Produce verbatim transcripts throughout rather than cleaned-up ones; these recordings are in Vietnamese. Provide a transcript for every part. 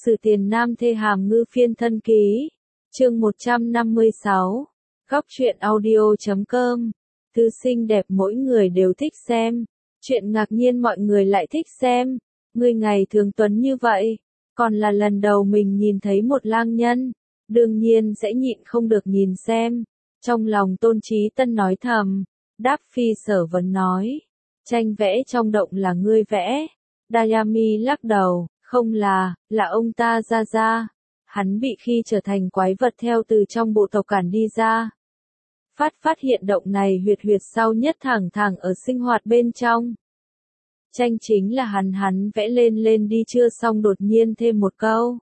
Sử Tiền Nam Thê Hàm Ngư Phiên Thân Ký, chương một trăm năm mươi sáu, góc truyện audio chấm com. Thư xinh đẹp mỗi người đều thích xem, chuyện ngạc nhiên mọi người lại thích xem. Ngươi ngày thường tuấn như vậy, còn là lần đầu mình nhìn thấy một lang nhân, đương nhiên sẽ nhịn không được nhìn xem. Trong lòng Tôn Chí Tân nói thầm, đáp phi sở vấn nói, tranh vẽ trong động là ngươi vẽ. Dayami lắc đầu, không là, là ông ta ra ra. Hắn bị khi trở thành quái vật theo từ trong bộ tộc cản đi ra. Phát phát hiện động này huyệt huyệt sau nhất thẳng thẳng ở sinh hoạt bên trong. Tranh chính là hắn hắn vẽ lên lên đi chưa xong đột nhiên thêm một câu.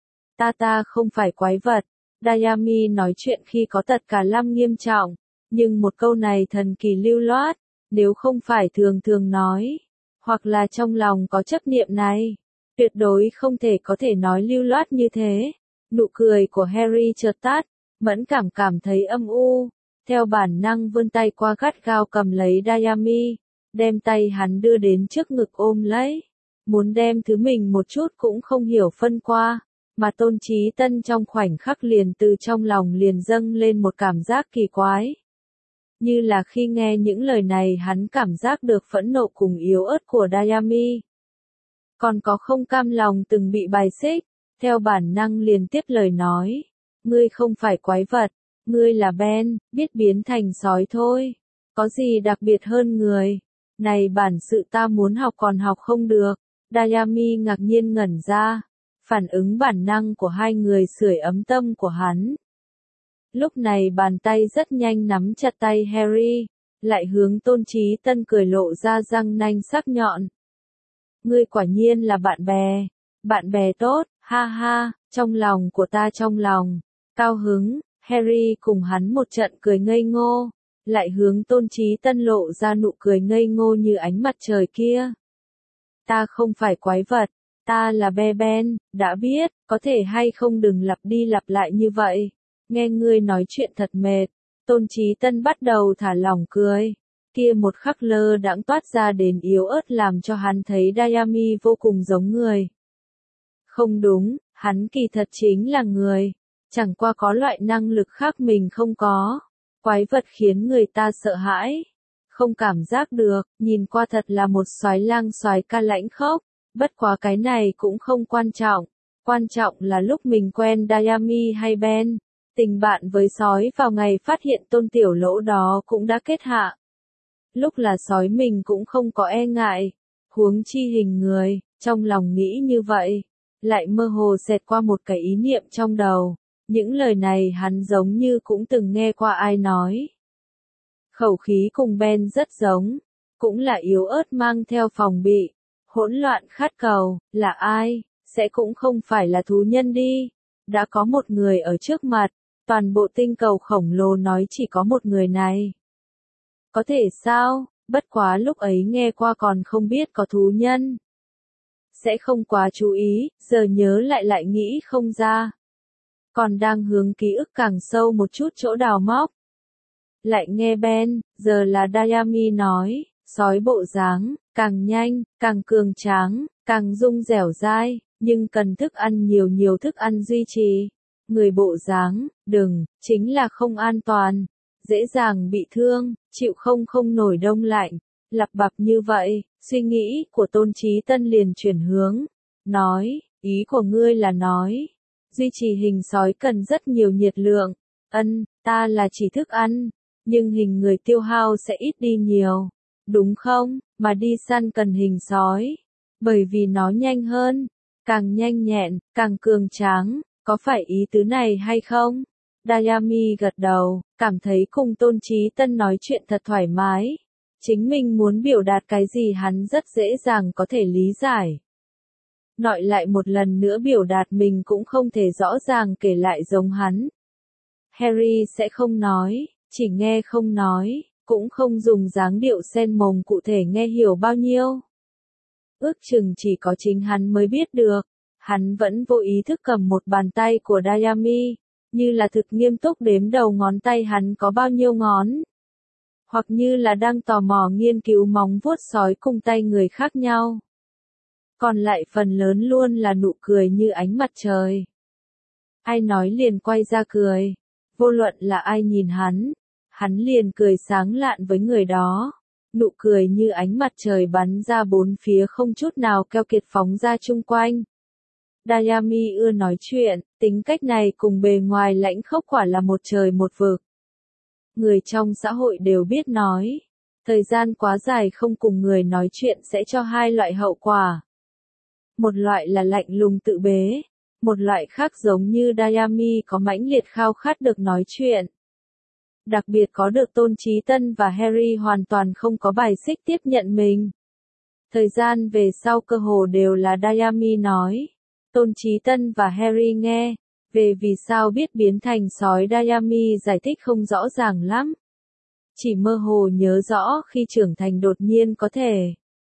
Ta ta không phải quái vật. Dayami nói chuyện khi có tật cả lăm nghiêm trọng, nhưng một câu này thần kỳ lưu loát, nếu không phải thường thường nói, hoặc là trong lòng có chấp niệm này, tuyệt đối không thể có thể nói lưu loát như thế. Nụ cười của Harry chợt tắt, mẫn cảm cảm thấy âm u, theo bản năng vươn tay qua gắt gao cầm lấy Dayami, đem tay hắn đưa đến trước ngực ôm lấy, muốn đem thứ mình một chút cũng không hiểu phân qua, mà Tôn Chí Tân trong khoảnh khắc liền từ trong lòng liền dâng lên một cảm giác kỳ quái. Như là khi nghe những lời này hắn cảm giác được phẫn nộ cùng yếu ớt của Dayami. Còn có không cam lòng từng bị bài xích, theo bản năng liền tiếp lời nói. Ngươi không phải quái vật, ngươi là Ben, biết biến thành sói thôi. Có gì đặc biệt hơn người? Này bản sự ta muốn học còn học không được. Dayami ngạc nhiên ngẩn ra, phản ứng bản năng của hai người sưởi ấm tâm của hắn. Lúc này bàn tay rất nhanh nắm chặt tay Harry, lại hướng Tôn Chí Tân cười lộ ra răng nanh sắc nhọn. Ngươi quả nhiên là bạn bè, bạn bè tốt, ha ha, trong lòng của ta trong lòng, cao hứng. Harry cùng hắn một trận cười ngây ngô, lại hướng Tôn Chí Tân lộ ra nụ cười ngây ngô như ánh mặt trời kia. Ta không phải quái vật, ta là Be Ben, đã biết, có thể hay không đừng lặp đi lặp lại như vậy. Nghe ngươi nói chuyện thật mệt. Tôn Chí Tân bắt đầu thả lỏng cười. Kia một khắc lơ đãng toát ra đến yếu ớt làm cho hắn thấy Dayami vô cùng giống người. Không đúng, hắn kỳ thật chính là người. Chẳng qua có loại năng lực khác mình không có. Quái vật khiến người ta sợ hãi. Không cảm giác được, nhìn qua thật là một soái lang soái ca lãnh khốc. Bất quá cái này cũng không quan trọng. Quan trọng là lúc mình quen Dayami hay Ben. Tình bạn với sói vào ngày phát hiện Tôn Tiểu Lỗ đó cũng đã kết hạ. Lúc là sói mình cũng không có e ngại, huống chi hình người, trong lòng nghĩ như vậy, lại mơ hồ xẹt qua một cái ý niệm trong đầu, những lời này hắn giống như cũng từng nghe qua ai nói. Khẩu khí cùng Ben rất giống, cũng là yếu ớt mang theo phòng bị, hỗn loạn khát cầu, là ai, sẽ cũng không phải là thú nhân đi, đã có một người ở trước mặt. Toàn bộ tinh cầu khổng lồ nói chỉ có một người này. Có thể sao, bất quá lúc ấy nghe qua còn không biết có thú nhân. Sẽ không quá chú ý, giờ nhớ lại lại nghĩ không ra. Còn đang hướng ký ức càng sâu một chút chỗ đào móc. Lại nghe Ben, giờ là Dayami nói, sói bộ dáng, càng nhanh, càng cường tráng, càng dung dẻo dai, nhưng cần thức ăn nhiều nhiều thức ăn duy trì. Người bộ dáng, đừng, chính là không an toàn, dễ dàng bị thương, chịu không không nổi đông lạnh, lặp bặp như vậy, suy nghĩ của Tôn Chí Tân liền chuyển hướng, nói, ý của ngươi là nói, duy trì hình sói cần rất nhiều nhiệt lượng, ân, ta là chỉ thức ăn, nhưng hình người tiêu hao sẽ ít đi nhiều, đúng không, mà đi săn cần hình sói, bởi vì nó nhanh hơn, càng nhanh nhẹn, càng cường tráng. Có phải ý tứ này hay không? Dayami gật đầu, cảm thấy cùng Tôn Chí Tân nói chuyện thật thoải mái. Chính mình muốn biểu đạt cái gì hắn rất dễ dàng có thể lý giải. Nói lại một lần nữa biểu đạt mình cũng không thể rõ ràng kể lại giống hắn. Harry sẽ không nói, chỉ nghe không nói, cũng không dùng dáng điệu sen mồm cụ thể nghe hiểu bao nhiêu. Ước chừng chỉ có chính hắn mới biết được. Hắn vẫn vô ý thức cầm một bàn tay của Dayami, như là thực nghiêm túc đếm đầu ngón tay hắn có bao nhiêu ngón. Hoặc như là đang tò mò nghiên cứu móng vuốt sói cùng tay người khác nhau. còn lại phần lớn luôn là nụ cười như ánh mặt trời. Ai nói liền quay ra cười, vô luận là ai nhìn hắn, hắn liền cười sáng lạn với người đó. Nụ cười như ánh mặt trời bắn ra bốn phía không chút nào keo kiệt phóng ra chung quanh. Dayami ưa nói chuyện, tính cách này cùng bề ngoài lãnh khốc quả là một trời một vực. Người trong xã hội đều biết nói, thời gian quá dài không cùng người nói chuyện sẽ cho hai loại hậu quả. Một loại là lạnh lùng tự bế, một loại khác giống như Dayami có mãnh liệt khao khát được nói chuyện. Đặc biệt có được Tôn Chí Tân và Harry hoàn toàn không có bài xích tiếp nhận mình. Thời gian về sau cơ hồ đều là Dayami nói. Tôn Chí Tân và Harry nghe, về vì sao biết biến thành sói Dayami giải thích không rõ ràng lắm. Chỉ mơ hồ nhớ rõ khi trưởng thành đột nhiên có thể.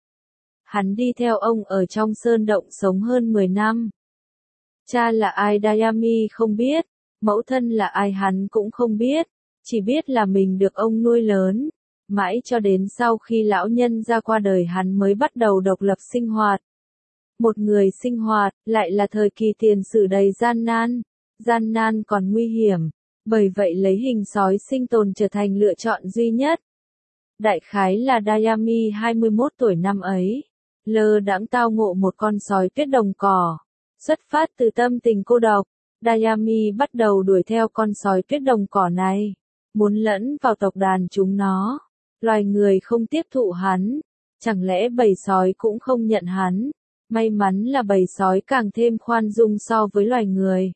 Hắn đi theo ông ở trong sơn động sống hơn mười năm. Cha là ai Dayami không biết, mẫu thân là ai hắn cũng không biết, chỉ biết là mình được ông nuôi lớn. Mãi cho đến sau khi lão nhân ra qua đời hắn mới bắt đầu độc lập sinh hoạt. Một người sinh hoạt, lại là thời kỳ tiền sử đầy gian nan, gian nan còn nguy hiểm, bởi vậy lấy hình sói sinh tồn trở thành lựa chọn duy nhất. Đại khái là Dayami hai mươi mốt tuổi năm ấy, lơ đãng tao ngộ một con sói tuyết đồng cỏ. Xuất phát từ tâm tình cô độc, Dayami bắt đầu đuổi theo con sói tuyết đồng cỏ này, muốn lẫn vào tộc đàn chúng nó. Loài người không tiếp thụ hắn, chẳng lẽ bầy sói cũng không nhận hắn? May mắn là bầy sói càng thêm khoan dung so với loài người.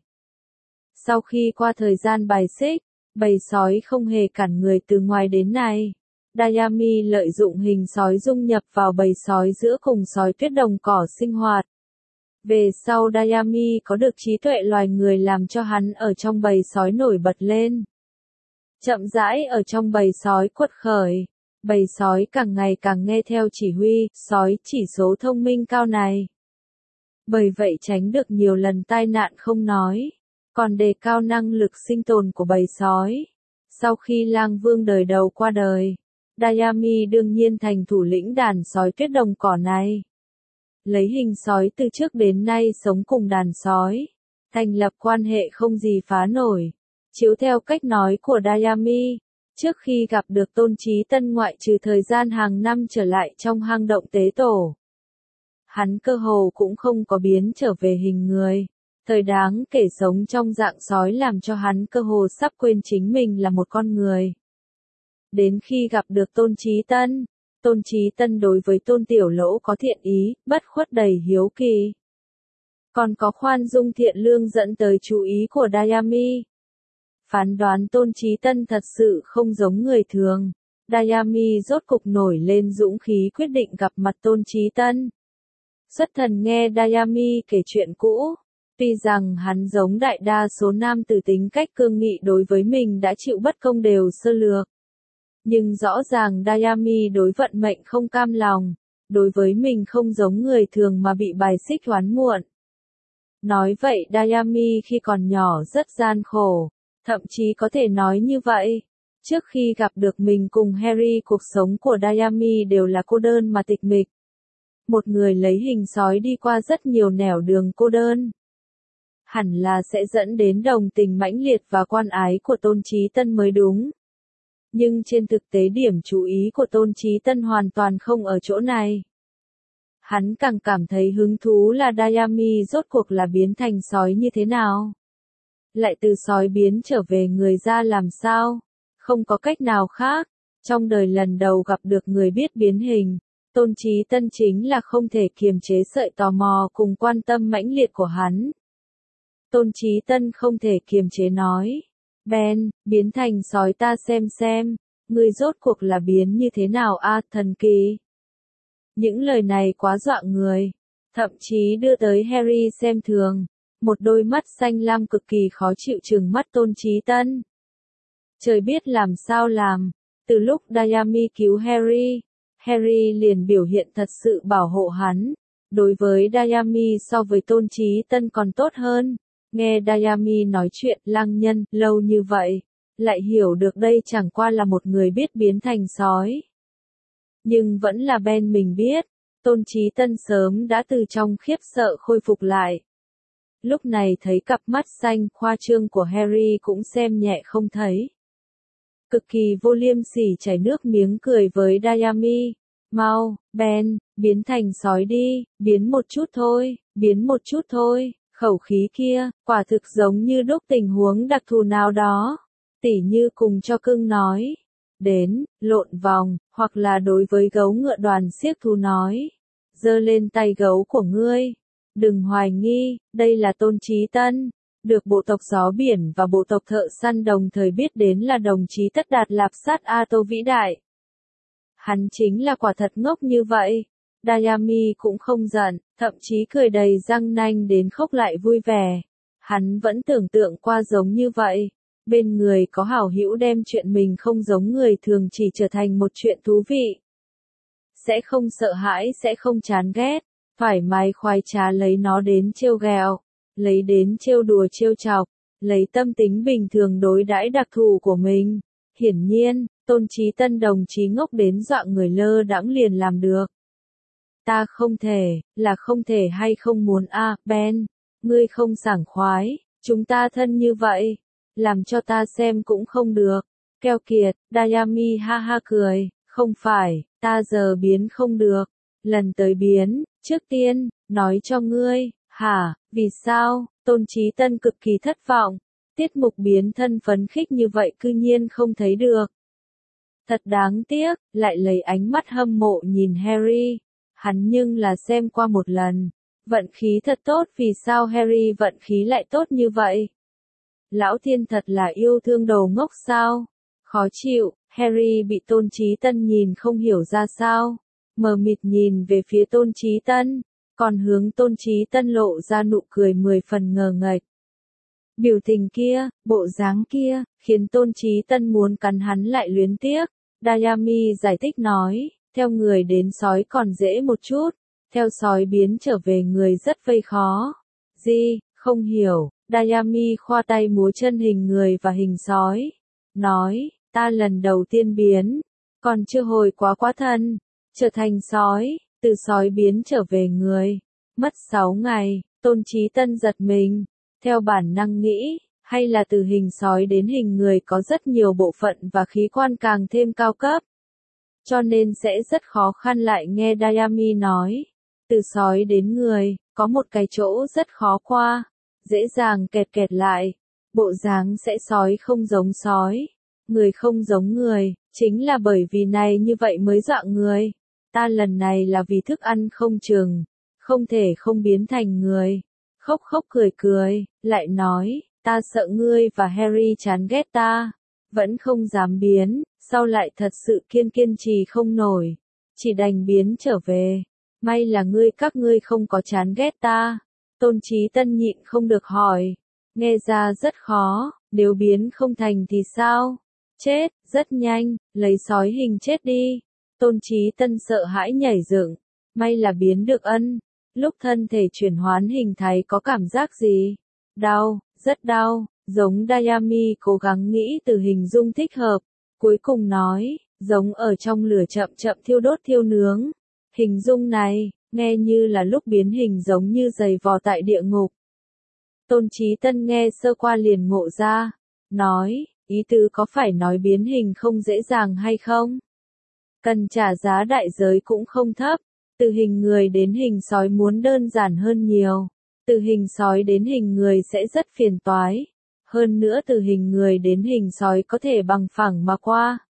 Sau khi qua thời gian bài xích, bầy sói không hề cản người từ ngoài đến này. Dayami lợi dụng hình sói dung nhập vào bầy sói giữa cùng sói tuyết đồng cỏ sinh hoạt. Về sau Dayami có được trí tuệ loài người làm cho hắn ở trong bầy sói nổi bật lên. Chậm rãi ở trong bầy sói quật khởi, bầy sói càng ngày càng nghe theo chỉ huy, sói chỉ số thông minh cao này. Bởi vậy tránh được nhiều lần tai nạn không nói, còn đề cao năng lực sinh tồn của bầy sói. Sau khi lang vương đời đầu qua đời, Dayami đương nhiên thành thủ lĩnh đàn sói tuyết đồng cỏ này. Lấy hình sói từ trước đến nay sống cùng đàn sói, thành lập quan hệ không gì phá nổi. Chiếu theo cách nói của Dayami, trước khi gặp được Tôn Chí Tân ngoại trừ thời gian hàng năm trở lại trong hang động tế tổ, hắn cơ hồ cũng không có biến trở về hình người. Thời đáng kể sống trong dạng sói làm cho hắn cơ hồ sắp quên chính mình là một con người. Đến khi gặp được Tôn Chí Tân, Tôn Chí Tân đối với Tôn Tiểu Lỗ có thiện ý, bất khuất đầy hiếu kỳ. Còn có khoan dung thiện lương dẫn tới chú ý của Dayami. Phán đoán Tôn Chí Tân thật sự không giống người thường. Dayami rốt cục nổi lên dũng khí quyết định gặp mặt Tôn Chí Tân. Xuất thần nghe Dayami kể chuyện cũ. Tuy rằng hắn giống đại đa số nam tử tính cách cương nghị đối với mình đã chịu bất công đều sơ lược. Nhưng rõ ràng Dayami đối vận mệnh không cam lòng, đối với mình không giống người thường mà bị bài xích oán muộn. Nói vậy Dayami khi còn nhỏ rất gian khổ, thậm chí có thể nói như vậy. Trước khi gặp được mình cùng Harry cuộc sống của Dayami đều là cô đơn mà tịch mịch. Một người lấy hình sói đi qua rất nhiều nẻo đường cô đơn. Hẳn là sẽ dẫn đến đồng tình mãnh liệt và quan ái của Tôn Chí Tân mới đúng. Nhưng trên thực tế điểm chú ý của Tôn Chí Tân hoàn toàn không ở chỗ này. Hắn càng cảm thấy hứng thú là Dayami rốt cuộc là biến thành sói như thế nào. Lại từ sói biến trở về người ra làm sao? Không có cách nào khác. Trong đời lần đầu gặp được người biết biến hình, Tôn Chí Tân chính là không thể kiềm chế sợi tò mò cùng quan tâm mãnh liệt của hắn. Tôn Chí Tân không thể kiềm chế nói. Ben, biến thành sói ta xem xem, ngươi rốt cuộc là biến như thế nào a thần kỳ. Những lời này quá dọa người, thậm chí đưa tới Harry xem thường, một đôi mắt xanh lam cực kỳ khó chịu trừng mắt Tôn Chí Tân. Trời biết làm sao làm, từ lúc Dayami cứu Harry, Harry liền biểu hiện thật sự bảo hộ hắn, đối với Dayami so với Tôn Chí Tân còn tốt hơn. Nghe Dayami nói chuyện lang nhân lâu như vậy, lại hiểu được đây chẳng qua là một người biết biến thành sói. Nhưng vẫn là Ben mình biết, Tôn Chí Tân sớm đã từ trong khiếp sợ khôi phục lại. Lúc này thấy cặp mắt xanh khoa trương của Harry cũng xem nhẹ không thấy. Cực kỳ vô liêm sỉ chảy nước miếng cười với Diami. Mau, Ben, biến thành sói đi, biến một chút thôi, biến một chút thôi. Khẩu khí kia, quả thực giống như đúc tình huống đặc thù nào đó. Tỉ như cùng cho cưng nói. Đến, lộn vòng, hoặc là đối với gấu ngựa đoàn xiếc thú nói. Giơ lên tay gấu của ngươi. Đừng hoài nghi, đây là Tôn Chí Tân. Được bộ tộc gió biển và bộ tộc thợ săn đồng thời biết đến là đồng chí Tất Đạt Lạp Sát A Tô vĩ đại. Hắn chính là quả thật ngốc như vậy. Diami cũng không giận, thậm chí cười đầy răng nanh đến khóc lại vui vẻ. Hắn vẫn tưởng tượng qua giống như vậy. Bên người có hảo hữu đem chuyện mình không giống người thường chỉ trở thành một chuyện thú vị. Sẽ không sợ hãi, sẽ không chán ghét, thoải mái khoái trá lấy nó đến trêu ghẹo, lấy đến trêu đùa trêu chọc, lấy tâm tính bình thường đối đãi đặc thù của mình. Hiển nhiên, Tôn Chí Tân đồng chí ngốc đến dọa người lơ đãng liền làm được. Ta không thể, là không thể hay không muốn a, à, Ben, ngươi không sảng khoái, chúng ta thân như vậy, làm cho ta xem cũng không được. Keo kiệt, Diami ha ha cười, không phải, ta giờ biến không được, lần tới biến, trước tiên, nói cho ngươi, hả, vì sao, Tôn Chí Tân cực kỳ thất vọng, tiết mục biến thân phấn khích như vậy cư nhiên không thấy được. Thật đáng tiếc, lại lấy ánh mắt hâm mộ nhìn Harry, hắn nhưng là xem qua một lần, vận khí thật tốt vì sao Harry vận khí lại tốt như vậy. Lão thiên thật là yêu thương đồ ngốc sao, khó chịu, Harry bị Tôn Chí Tân nhìn không hiểu ra sao, mờ mịt nhìn về phía Tôn Chí Tân, còn hướng Tôn Chí Tân lộ ra nụ cười mười phần ngờ nghệch. Biểu tình kia, bộ dáng kia, khiến Tôn Chí Tân muốn cắn hắn lại luyến tiếc. Diami giải thích nói, theo người đến sói còn dễ một chút, theo sói biến trở về người rất vây khó. Gì, không hiểu, Diami khoa tay múa chân hình người và hình sói. Nói, ta lần đầu tiên biến, còn chưa hồi quá quá thân, trở thành sói, từ sói biến trở về người. Mất sáu ngày, Tôn Chí Tân giật mình, theo bản năng nghĩ, hay là từ hình sói đến hình người có rất nhiều bộ phận và khí quan càng thêm cao cấp. Cho nên sẽ rất khó khăn lại nghe Diami nói. Từ sói đến người, có một cái chỗ rất khó qua, dễ dàng kẹt kẹt lại. Bộ dáng sẽ sói không giống sói, người không giống người, chính là bởi vì này như vậy mới dọa người. Ta lần này là vì thức ăn không chừng, không thể không biến thành người. Khóc khóc cười cười, lại nói, ta sợ ngươi và Harry chán ghét ta, vẫn không dám biến, sau lại thật sự kiên kiên trì không nổi, chỉ đành biến trở về. May là ngươi các ngươi không có chán ghét ta. Tôn Chí Tân nhịn không được hỏi, nghe ra rất khó, nếu biến không thành thì sao? Chết, rất nhanh, lấy sói hình chết đi. Tôn Chí Tân sợ hãi nhảy dựng, may là biến được ân. Lúc thân thể chuyển hoán hình thái có cảm giác gì? Đau, rất đau, giống Diami cố gắng nghĩ từ hình dung thích hợp, cuối cùng nói, giống ở trong lửa chậm chậm thiêu đốt thiêu nướng. Hình dung này, nghe như là lúc biến hình giống như giày vò tại địa ngục. Tôn Chí Tân nghe sơ qua liền ngộ ra, nói, ý tứ có phải nói biến hình không dễ dàng hay không? Cần trả giá đại giới cũng không thấp. Từ hình người đến hình sói muốn đơn giản hơn nhiều. Từ hình sói đến hình người sẽ rất phiền toái. Hơn nữa từ hình người đến hình sói có thể bằng phẳng mà qua.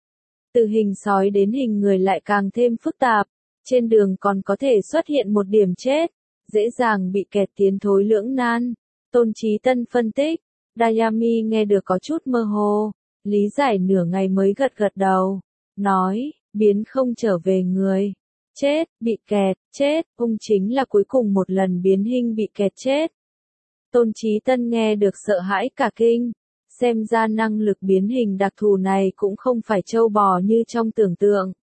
Từ hình sói đến hình người lại càng thêm phức tạp. Trên đường còn có thể xuất hiện một điểm chết. Dễ dàng bị kẹt tiến thối lưỡng nan. Tôn Chí Tân phân tích. Diami nghe được có chút mơ hồ. Lý giải nửa ngày mới gật gật đầu. Nói, biến không trở về người. Chết, bị kẹt, chết, ông chính là cuối cùng một lần biến hình bị kẹt chết. Tôn Chí Tân nghe được sợ hãi cả kinh, xem ra năng lực biến hình đặc thù này cũng không phải trâu bò như trong tưởng tượng.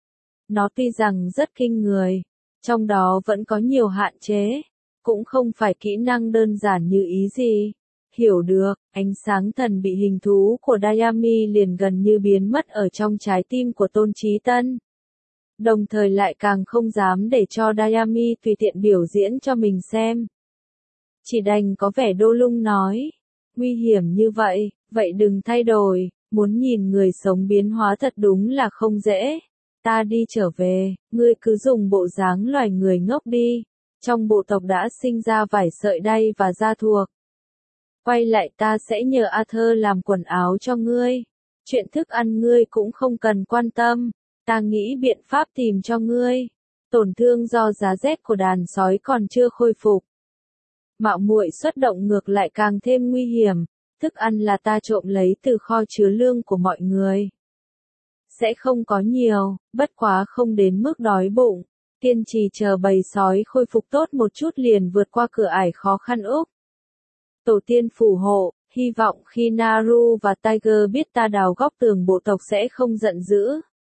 Nó tuy rằng rất kinh người, trong đó vẫn có nhiều hạn chế, cũng không phải kỹ năng đơn giản như ý gì. Hiểu được, ánh sáng thần bị hình thú của Diami liền gần như biến mất ở trong trái tim của Tôn Chí Tân. đồng thời lại càng không dám để cho Dayami tùy tiện biểu diễn cho mình xem. Chỉ đành có vẻ đô lung nói, nguy hiểm như vậy, vậy đừng thay đổi, muốn nhìn người sống biến hóa thật đúng là không dễ. Ta đi trở về, ngươi cứ dùng bộ dáng loài người ngốc đi, trong bộ tộc đã sinh ra vải sợi đay và da thuộc. Quay lại ta sẽ nhờ Arthur làm quần áo cho ngươi, chuyện thức ăn ngươi cũng không cần quan tâm, ta nghĩ biện pháp tìm cho ngươi. Tổn thương do giá rét của đàn sói còn chưa khôi phục. Mạo muội xuất động ngược lại càng thêm nguy hiểm, thức ăn là ta trộm lấy từ kho chứa lương của mọi người. Sẽ không có nhiều, bất quá không đến mức đói bụng, kiên trì chờ bầy sói khôi phục tốt một chút liền vượt qua cửa ải khó khăn úc. Tổ tiên phù hộ, hy vọng khi Naru và Tiger biết ta đào góc tường bộ tộc sẽ không giận dữ.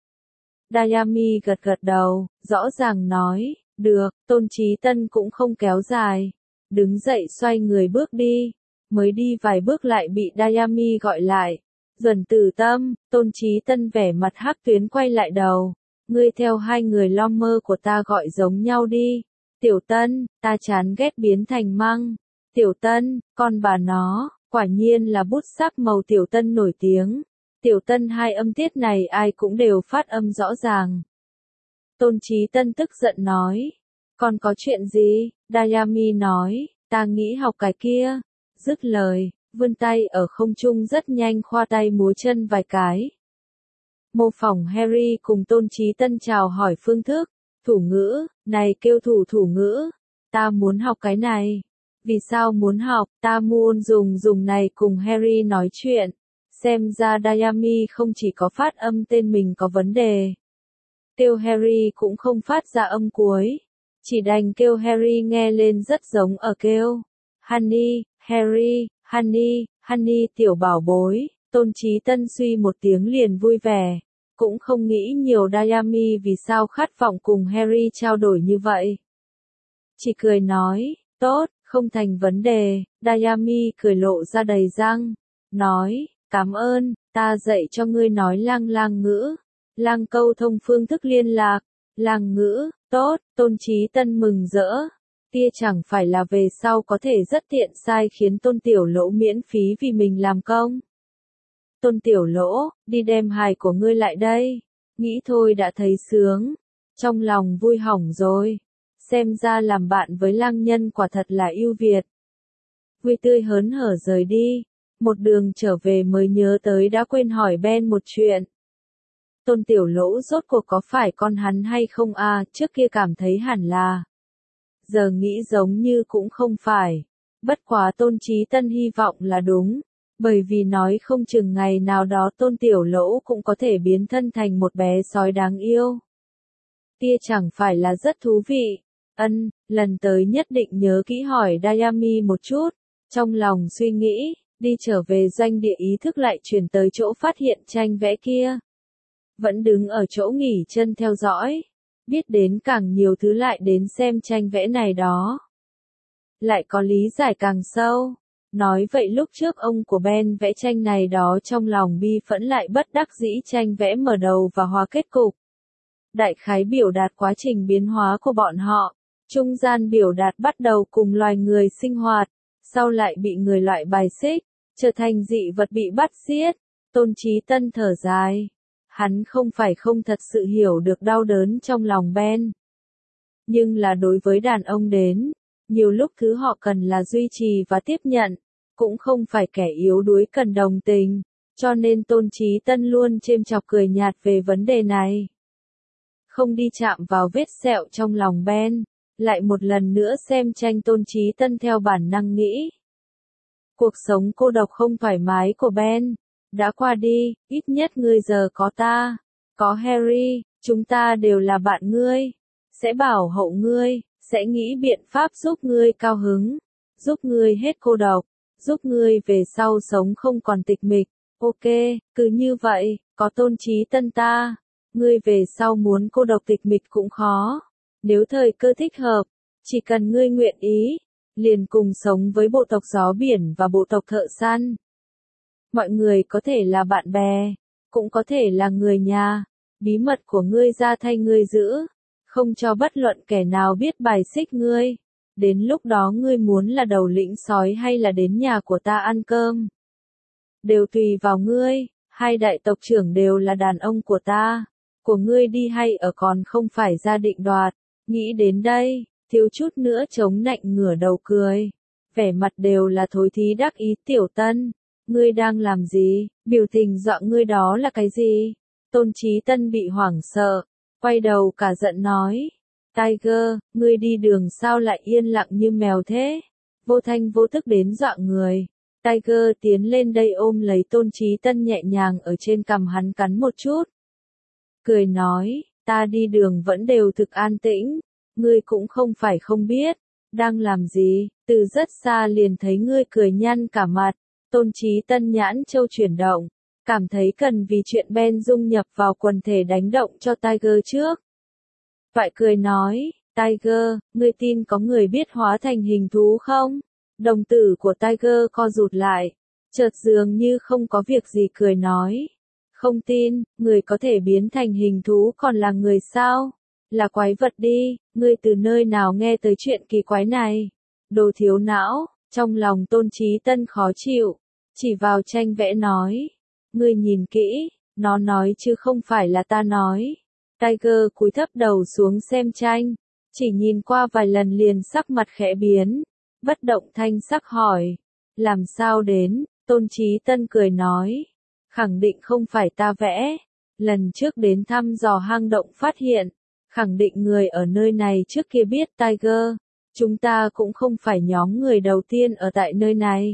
Dayami gật gật đầu, rõ ràng nói, được, Tôn Chí Tân cũng không kéo dài. Đứng dậy xoay người bước đi, mới đi vài bước lại bị Dayami gọi lại. Duẩn Tử Tâm, Tôn Chí Tân vẻ mặt hắc tuyến quay lại đầu. Ngươi theo hai người lo mơ của ta gọi giống nhau đi. Tiểu Tân, ta chán ghét biến thành măng. Tiểu Tân, con bà nó, quả nhiên là bút sắc màu Tiểu Tân nổi tiếng. Tiểu Tân hai âm tiết này ai cũng đều phát âm rõ ràng. Tôn Chí Tân tức giận nói. Còn có chuyện gì? Dayami nói, ta nghĩ học cái kia. Dứt lời, vươn tay ở không trung rất nhanh khoa tay múa chân vài cái. Mô phỏng Harry cùng Tôn Chí Tân chào hỏi phương thức. Thủ ngữ, này kêu thủ thủ ngữ. Ta muốn học cái này. Vì sao muốn học? Ta muốn dùng dùng này cùng Harry nói chuyện. Xem ra Dayami không chỉ có phát âm tên mình có vấn đề. Kêu Harry cũng không phát ra âm cuối. Chỉ đành kêu Harry nghe lên rất giống ở kêu. Honey, Harry, honey, honey tiểu bảo bối. Tôn Chí Tân suy một tiếng liền vui vẻ. Cũng không nghĩ nhiều Dayami vì sao khát vọng cùng Harry trao đổi như vậy. Chỉ cười nói, tốt, không thành vấn đề. Dayami cười lộ ra đầy răng. Nói, cảm ơn, ta dạy cho ngươi nói lang lang ngữ. Lang câu thông phương thức liên lạc. Lang ngữ, tốt, Tôn Chí Tân mừng rỡ. Tia chẳng phải là về sau có thể rất tiện sai khiến Tôn Tiểu Lỗ miễn phí vì mình làm công. Tôn Tiểu Lỗ, đi đem hài của ngươi lại đây. Nghĩ thôi đã thấy sướng. Trong lòng vui hỏng rồi. Xem ra làm bạn với lang nhân quả thật là ưu việt. Vui tươi hớn hở rời đi. Một đường trở về mới nhớ tới đã quên hỏi Ben một chuyện. Tôn Tiểu Lỗ rốt cuộc có phải con hắn hay không à, trước kia cảm thấy hẳn là. Giờ nghĩ giống như cũng không phải. Bất quá Tôn Chí Tân hy vọng là đúng. Bởi vì nói không chừng ngày nào đó Tôn Tiểu Lỗ cũng có thể biến thân thành một bé sói đáng yêu. Tia chẳng phải là rất thú vị. Ân, lần tới nhất định nhớ kỹ hỏi Dayami một chút. Trong lòng suy nghĩ, đi trở về doanh địa ý thức lại chuyển tới chỗ phát hiện tranh vẽ kia. Vẫn đứng ở chỗ nghỉ chân theo dõi. Biết đến càng nhiều thứ lại đến xem tranh vẽ này đó. Lại có lý giải càng sâu. Nói vậy lúc trước ông của Ben vẽ tranh này đó trong lòng bi phẫn lại bất đắc dĩ tranh vẽ mở đầu và hóa kết cục. Đại khái biểu đạt quá trình biến hóa của bọn họ. Trung gian biểu đạt bắt đầu cùng loài người sinh hoạt. Sau lại bị người loại bài xích. Trở thành dị vật bị bắt giết. Tôn Chí Tân thở dài. Hắn không phải không thật sự hiểu được đau đớn trong lòng Ben. Nhưng là đối với đàn ông đến, nhiều lúc thứ họ cần là duy trì và tiếp nhận, cũng không phải kẻ yếu đuối cần đồng tình, cho nên Tôn Chí Tân luôn chêm chọc cười nhạt về vấn đề này. Không đi chạm vào vết sẹo trong lòng Ben, lại một lần nữa xem tranh Tôn Chí Tân theo bản năng nghĩ. Cuộc sống cô độc không thoải mái của Ben đã qua đi, ít nhất ngươi giờ có ta, có Harry, chúng ta đều là bạn ngươi, sẽ bảo hộ ngươi, sẽ nghĩ biện pháp giúp ngươi cao hứng, giúp ngươi hết cô độc, giúp ngươi về sau sống không còn tịch mịch. Ok, cứ như vậy, có Tôn Chí Tân ta, ngươi về sau muốn cô độc tịch mịch cũng khó. Nếu thời cơ thích hợp, chỉ cần ngươi nguyện ý, liền cùng sống với bộ tộc gió biển và bộ tộc thợ săn. Mọi người có thể là bạn bè, cũng có thể là người nhà, bí mật của ngươi ra thay ngươi giữ, không cho bất luận kẻ nào biết bài xích ngươi. Đến lúc đó ngươi muốn là đầu lĩnh sói hay là đến nhà của ta ăn cơm, đều tùy vào ngươi, hai đại tộc trưởng đều là đàn ông của ta, của ngươi đi hay ở còn không phải ra định đoạt. Nghĩ đến đây, thiếu chút nữa chống nạnh ngửa đầu cười, vẻ mặt đều là thối thí đắc ý. Tiểu Tân, ngươi đang làm gì, biểu tình dọa ngươi đó là cái gì? Tôn Chí Tân bị hoảng sợ, quay đầu cả giận nói, Tiger, ngươi đi đường sao lại yên lặng như mèo thế? Vô thanh vô tức đến dọa người. Tiger tiến lên đây ôm lấy Tôn Chí Tân nhẹ nhàng ở trên cằm hắn cắn một chút. Cười nói, ta đi đường vẫn đều thực an tĩnh, ngươi cũng không phải không biết, đang làm gì, từ rất xa liền thấy ngươi cười nhăn cả mặt. Tôn Chí Tân nhãn châu chuyển động, cảm thấy cần vì chuyện Ben dung nhập vào quần thể đánh động cho Tiger trước. Vậy cười nói, Tiger, ngươi tin có người biết hóa thành hình thú không? Đồng tử của Tiger co rụt lại, chợt dường như không có việc gì cười nói. Không tin, người có thể biến thành hình thú còn là người sao? Là quái vật đi, ngươi từ nơi nào nghe tới chuyện kỳ quái này? Đồ thiếu não, trong lòng Tôn Chí Tân khó chịu, chỉ vào tranh vẽ nói. Ngươi nhìn kỹ, nó nói chứ không phải là ta nói. Tiger cúi thấp đầu xuống xem tranh, chỉ nhìn qua vài lần liền sắc mặt khẽ biến, bất động thanh sắc hỏi, làm sao đến? Tôn Chí Tân cười nói, khẳng định không phải ta vẽ, lần trước đến thăm dò hang động phát hiện, khẳng định người ở nơi này trước kia biết Tiger, chúng ta cũng không phải nhóm người đầu tiên ở tại nơi này.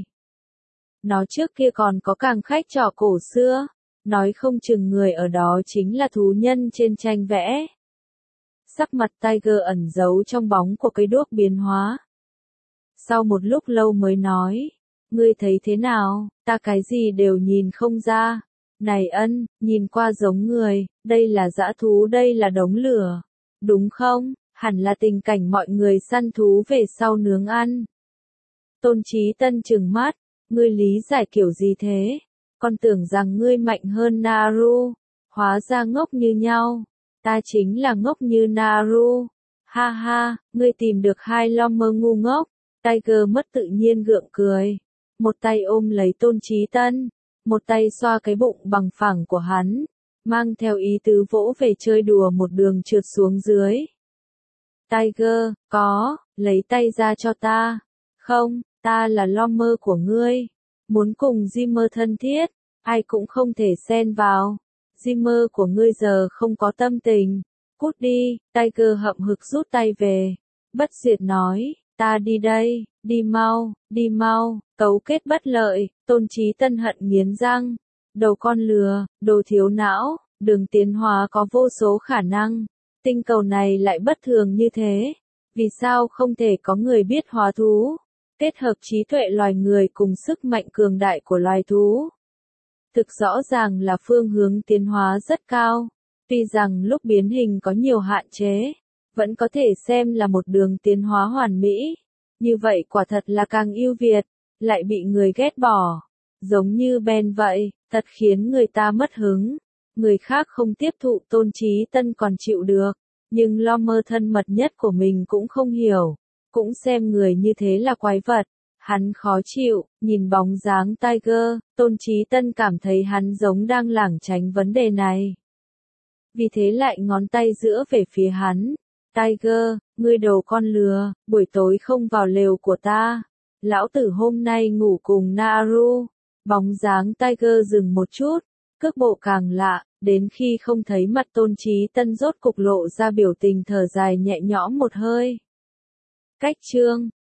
Nó trước kia còn có càng khách trò cổ xưa, nói không chừng người ở đó chính là thú nhân trên tranh vẽ. Sắc mặt Tiger ẩn giấu trong bóng của cây đuốc biến hóa. Sau một lúc lâu mới nói, ngươi thấy thế nào, ta cái gì đều nhìn không ra. Này Ân, nhìn qua giống người, đây là dã thú, đây là đống lửa. Đúng không, hẳn là tình cảnh mọi người săn thú về sau nướng ăn. Tôn Chí Tân trừng mắt, ngươi lý giải kiểu gì thế? Con tưởng rằng ngươi mạnh hơn Naru, hóa ra ngốc như nhau. Ta chính là ngốc như Naru. Ha ha, ngươi tìm được hai Lommer ngu ngốc. Tiger mất tự nhiên gượng cười. Một tay ôm lấy Tôn Chí Tân, một tay xoa cái bụng bằng phẳng của hắn, mang theo ý tứ vỗ về chơi đùa một đường trượt xuống dưới. Tiger, có, lấy tay ra cho ta. Không, ta là Lommer của ngươi. Muốn cùng Zimmer thân thiết, ai cũng không thể xen vào. Zimmer của ngươi giờ không có tâm tình. Cút đi, Tiger hậm hực rút tay về. Bất diệt nói, ta đi đây, đi mau, đi mau, cấu kết bất lợi. Tôn Chí Tân hận nghiến răng. Đầu con lừa, đồ thiếu não, đường tiến hóa có vô số khả năng. Tinh cầu này lại bất thường như thế. Vì sao không thể có người biết hóa thú? Kết hợp trí tuệ loài người cùng sức mạnh cường đại của loài thú. Thực rõ ràng là phương hướng tiến hóa rất cao. Tuy rằng lúc biến hình có nhiều hạn chế, vẫn có thể xem là một đường tiến hóa hoàn mỹ. Như vậy quả thật là càng ưu việt, lại bị người ghét bỏ. Giống như Ben vậy, thật khiến người ta mất hứng. Người khác không tiếp thụ Tôn Chí Tân còn chịu được, nhưng Lommer thân mật nhất của mình cũng không hiểu. Cũng xem người như thế là quái vật. Hắn khó chịu, nhìn bóng dáng Tiger, Tôn Chí Tân cảm thấy hắn giống đang lảng tránh vấn đề này. Vì thế lại ngón tay giữa về phía hắn. Tiger, ngươi đồ con lừa, buổi tối không vào lều của ta. Lão tử hôm nay ngủ cùng Naru. Bóng dáng Tiger dừng một chút, cước bộ càng lạ, đến khi không thấy mặt Tôn Chí Tân rốt cục lộ ra biểu tình thở dài nhẹ nhõm một hơi. Cách chương